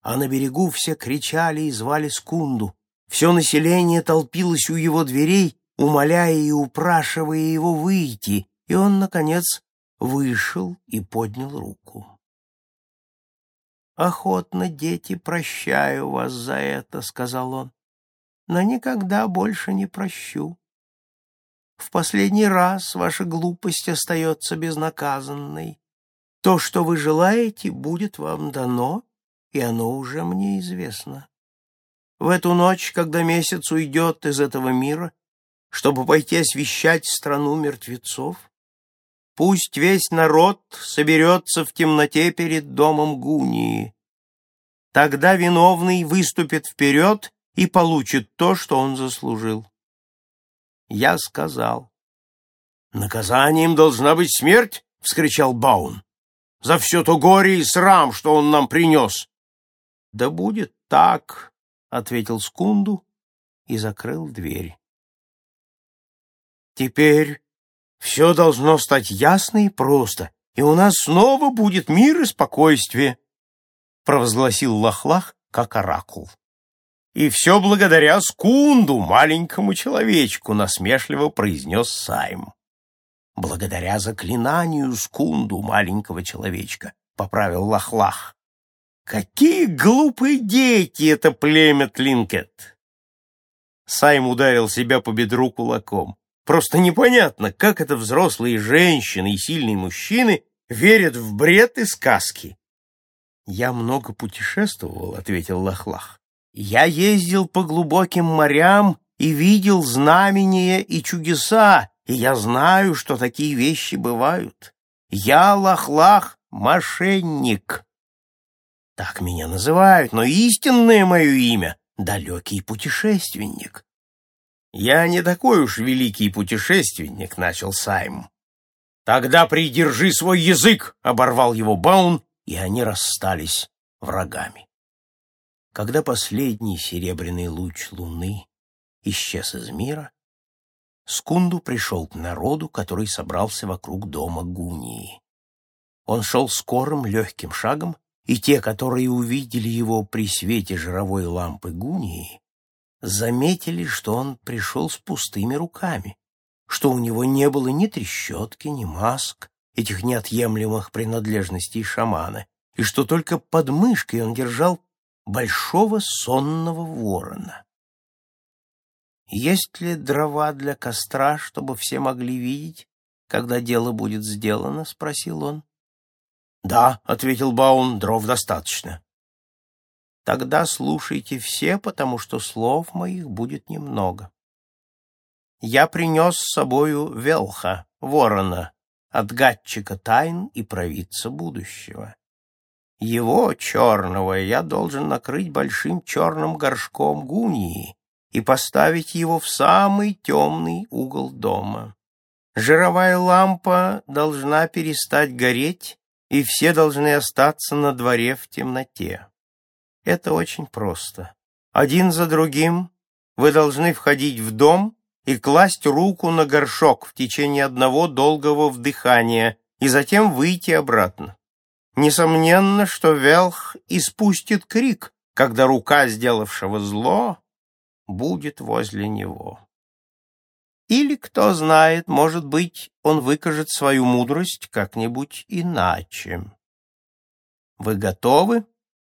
а на берегу все кричали и звали Скунду. Все население толпилось у его дверей, умоляя и упрашивая его выйти, и он, наконец, вышел и поднял руку. «Охотно, дети, прощаю вас за это», — сказал он, — «но никогда больше не прощу. В последний раз ваша глупость остается безнаказанной. То, что вы желаете, будет вам дано, и оно уже мне известно. В эту ночь, когда месяц уйдет из этого мира, чтобы пойти освещать страну мертвецов, пусть весь народ соберется в темноте перед домом Гунии. Тогда виновный выступит вперед и получит то, что он заслужил». Я сказал. «Наказанием должна быть смерть?» — вскричал Баун. «За все то горе и срам, что он нам принес». «Да будет так», — ответил Скунду и закрыл дверь. «Теперь все должно стать ясно и просто, и у нас снова будет мир и спокойствие», — провозгласил Лах-Лах как оракул. «И все благодаря Скунду, маленькому человечку», — насмешливо произнес Сайм. «Благодаря заклинанию Скунду, маленького человечка», — поправил Лах-Лах. «Какие глупые дети это племя Тлинкет!» Сайм ударил себя по бедру кулаком. Просто непонятно, как это взрослые женщины и сильные мужчины верят в бред и сказки. «Я много путешествовал», — ответил Лах-Лах. «Я ездил по глубоким морям и видел знамения и чудеса, и я знаю, что такие вещи бывают. Я, Лах-Лах, мошенник. Так меня называют, но истинное мое имя — далекий путешественник». «Я не такой уж великий путешественник», — начал Сайм. «Тогда придержи свой язык», — оборвал его Баун, и они расстались врагами. Когда последний серебряный луч луны исчез из мира, Скунду пришел к народу, который собрался вокруг дома Гунии. Он шел скорым, легким шагом, и те, которые увидели его при свете жировой лампы Гунии, заметили, что он пришел с пустыми руками, что у него не было ни трещотки, ни маск, этих неотъемлемых принадлежностей шамана, и что только под мышкой он держал большого сонного ворона. «Есть ли дрова для костра, чтобы все могли видеть, когда дело будет сделано?» — спросил он. «Да», — ответил Баун, — «дров достаточно». «Тогда слушайте все, потому что слов моих будет немного. Я принес с собою Велха, ворона, отгадчика тайн и провидца будущего. Его, черного, я должен накрыть большим черным горшком Гунии и поставить его в самый темный угол дома. Жировая лампа должна перестать гореть, и все должны остаться на дворе в темноте. Это очень просто. Один за другим вы должны входить в дом и класть руку на горшок в течение одного долгого вдыхания и затем выйти обратно. Несомненно, что Велх испустит крик, когда рука, сделавшего зло, будет возле него. Или, кто знает, может быть, он выкажет свою мудрость как-нибудь иначе. Вы готовы?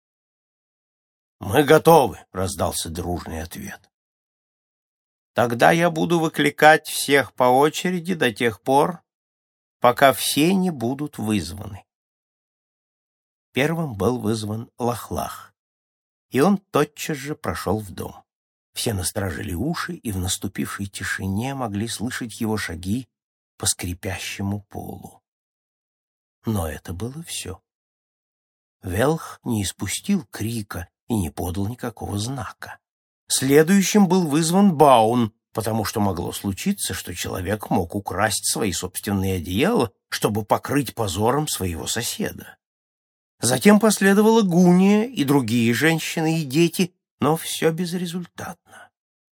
«Мы готовы», — раздался дружный ответ. «Тогда я буду выкликать всех по очереди до тех пор, пока все не будут вызваны». Первым был вызван Лах-Лах, и он тотчас же прошел в дом. Все насторожили уши, и в наступившей тишине могли слышать его шаги по скрипящему полу. Но это было все. Велх не испустил крика и не подал никакого знака. Следующим был вызван Баун, потому что могло случиться, что человек мог украсть свои собственные одеяла, чтобы покрыть позором своего соседа. Затем последовала Гуния и другие женщины и дети, но все безрезультатно.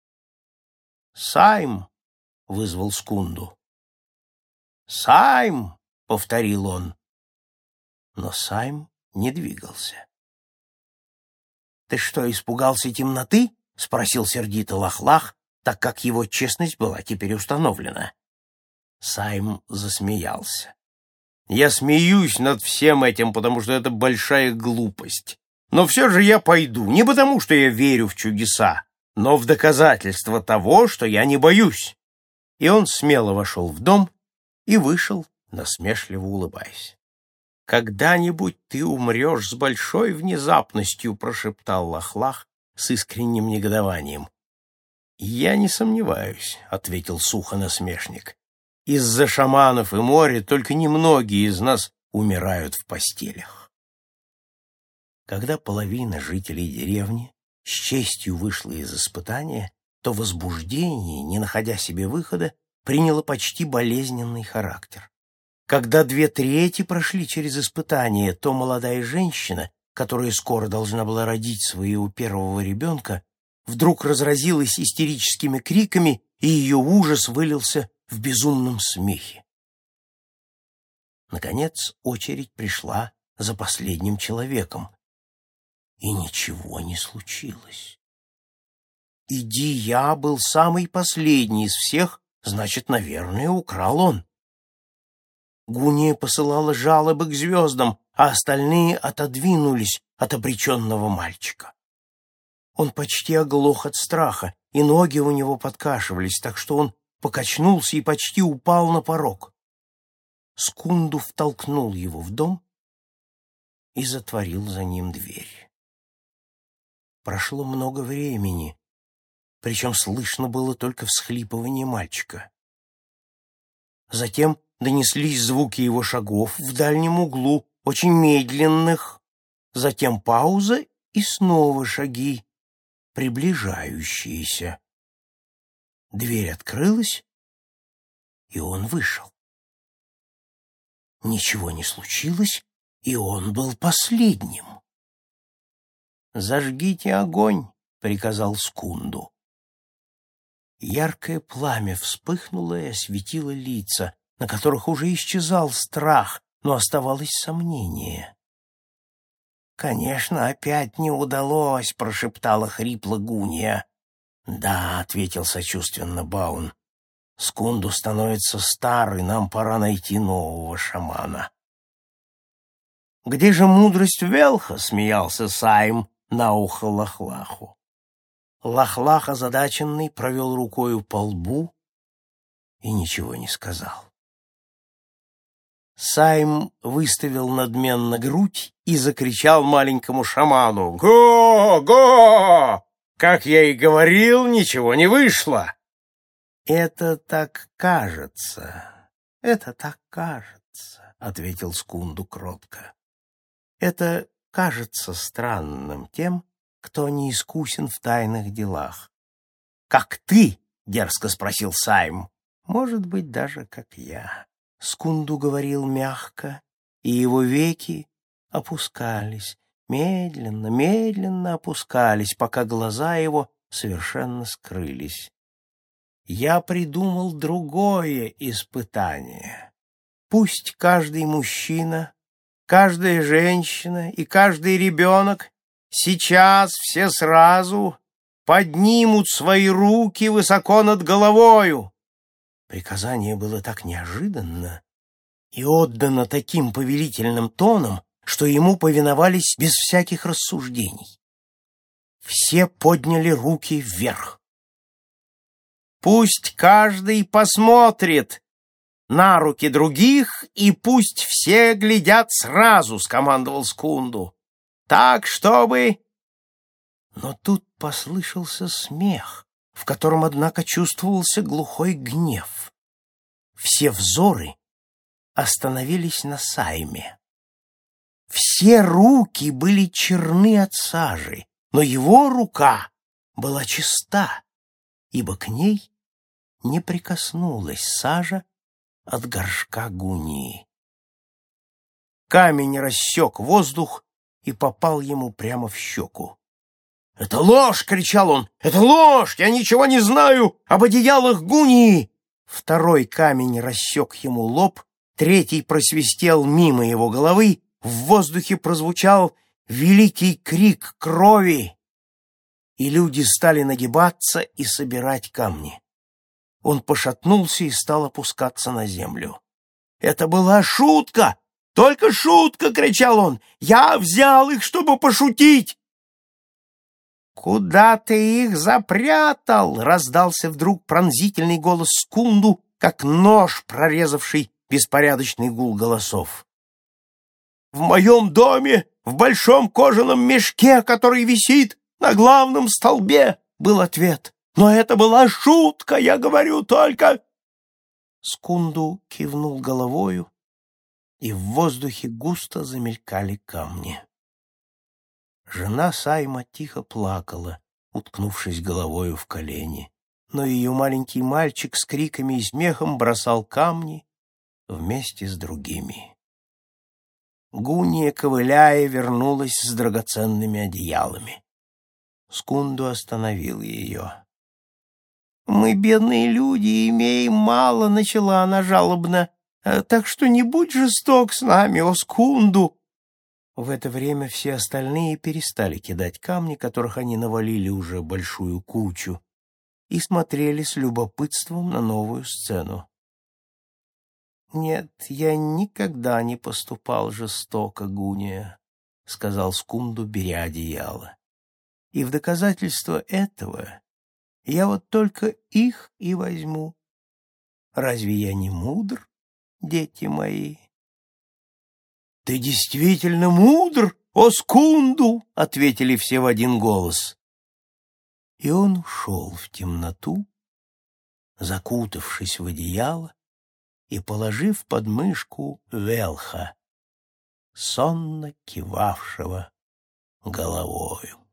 «Сайм!» — вызвал Скунду. «Сайм!» — повторил он. Но Сайм не двигался. «Ты что, испугался темноты?» — спросил сердито Лах-Лах, так как его честность была теперь установлена. Сайм засмеялся. «Я смеюсь над всем этим, потому что это большая глупость. Но все же я пойду, не потому что я верю в чудеса, но в доказательство того, что я не боюсь». И он смело вошел в дом и вышел, насмешливо улыбаясь. «Когда-нибудь ты умрешь с большой внезапностью», — прошептал Лах-Лах с искренним негодованием. «Я не сомневаюсь», — ответил сухо насмешник. «Из-за шаманов и моря только немногие из нас умирают в постелях». Когда половина жителей деревни с честью вышла из испытания, то возбуждение, не находя себе выхода, приняло почти болезненный характер. Когда 2/3 прошли через испытание, то молодая женщина, которая скоро должна была родить своего первого ребенка, вдруг разразилась истерическими криками, и ее ужас вылился в безумном смехе. Наконец очередь пришла за последним человеком, и ничего не случилось. Иди я был самый последний из всех, значит, наверное, украл он. Гуния посылала жалобы к звездам, а остальные отодвинулись от обреченного мальчика. Он почти оглох от страха, и ноги у него подкашивались, так что он покачнулся и почти упал на порог. Скунду втолкнул его в дом и затворил за ним дверь. Прошло много времени, причем слышно было только всхлипывание мальчика. Затем донеслись звуки его шагов в дальнем углу, очень медленных, затем пауза и снова шаги, приближающиеся. Дверь открылась, и он вышел. Ничего не случилось, и он был последним. «Зажгите огонь», — приказал Скунду. Яркое пламя вспыхнуло и осветило лица, на которых уже исчезал страх, но оставалось сомнение. «Конечно, опять не удалось», — прошептала хрипло Гуния. «Да», — ответил сочувственно Баун, — «Скунду становится стар, и нам пора найти нового шамана». «Где же мудрость Велха?» — смеялся Сайм на ухо Лах-Лаху. Лах-Лах, озадаченный, провел рукою по лбу и ничего не сказал. Сайм выставил надменно грудь и закричал маленькому шаману: «Го! Го! Как я и говорил, ничего не вышло!» «Это так кажется, — ответил Скунду кротко. «Это кажется странным тем, кто не искусен в тайных делах». «Как ты?» — дерзко спросил Сайм. «Может быть, даже как я». Скунду говорил мягко, и его веки опускались, медленно, медленно опускались, пока глаза его совершенно скрылись. «Я придумал другое испытание. Пусть каждый мужчина, каждая женщина и каждый ребенок сейчас все сразу поднимут свои руки высоко над головою». Приказание было так неожиданно и отдано таким повелительным тоном, что ему повиновались без всяких рассуждений. Все подняли руки вверх. «Пусть каждый посмотрит на руки других, и пусть все глядят сразу», — скомандовал Скунду. «Так, чтобы...» Но тут послышался смех, в котором, однако, чувствовался глухой гнев. Все взоры остановились на Сайме. Все руки были черны от сажи, но его рука была чиста, ибо к ней не прикоснулась сажа от горшка Гунии. Камень рассек воздух и попал ему прямо в щеку. «Это ложь!» — кричал он. «Это ложь! Я ничего не знаю об одеялах Гунии!» Второй камень рассек ему лоб, третий просвистел мимо его головы, в воздухе прозвучал великий крик крови, и люди стали нагибаться и собирать камни. Он пошатнулся и стал опускаться на землю. «Это была шутка! Только шутка!» — кричал он. «Я взял их, чтобы пошутить!» «Куда ты их запрятал?» — раздался вдруг пронзительный голос Скунду, как нож, прорезавший беспорядочный гул голосов. «В моем доме, в большом кожаном мешке, который висит на главном столбе», — был ответ. «Но это была шутка, я говорю только...» Скунду кивнул головою, и в воздухе густо замелькали камни. Жена Сайма тихо плакала, уткнувшись головою в колени, но ее маленький мальчик с криками и смехом бросал камни вместе с другими. Гуния, ковыляя, вернулась с драгоценными одеялами. Скунду остановил ее. «Мы, бедные люди, имеем мало», — начала она жалобно, «так что не будь жесток с нами, о Скунду». В это время все остальные перестали кидать камни, которых они навалили уже большую кучу, и смотрели с любопытством на новую сцену. «Нет, я никогда не поступал жестоко, Гуния», — сказал Скунду, беря одеяло. «И в доказательство этого я вот только их и возьму. Разве я не мудр, дети мои?» «Ты действительно мудр, о Скунду!» — ответили все в один голос. И он ушел в темноту, закутавшись в одеяло и положив под мышку Велха, сонно кивавшего головою.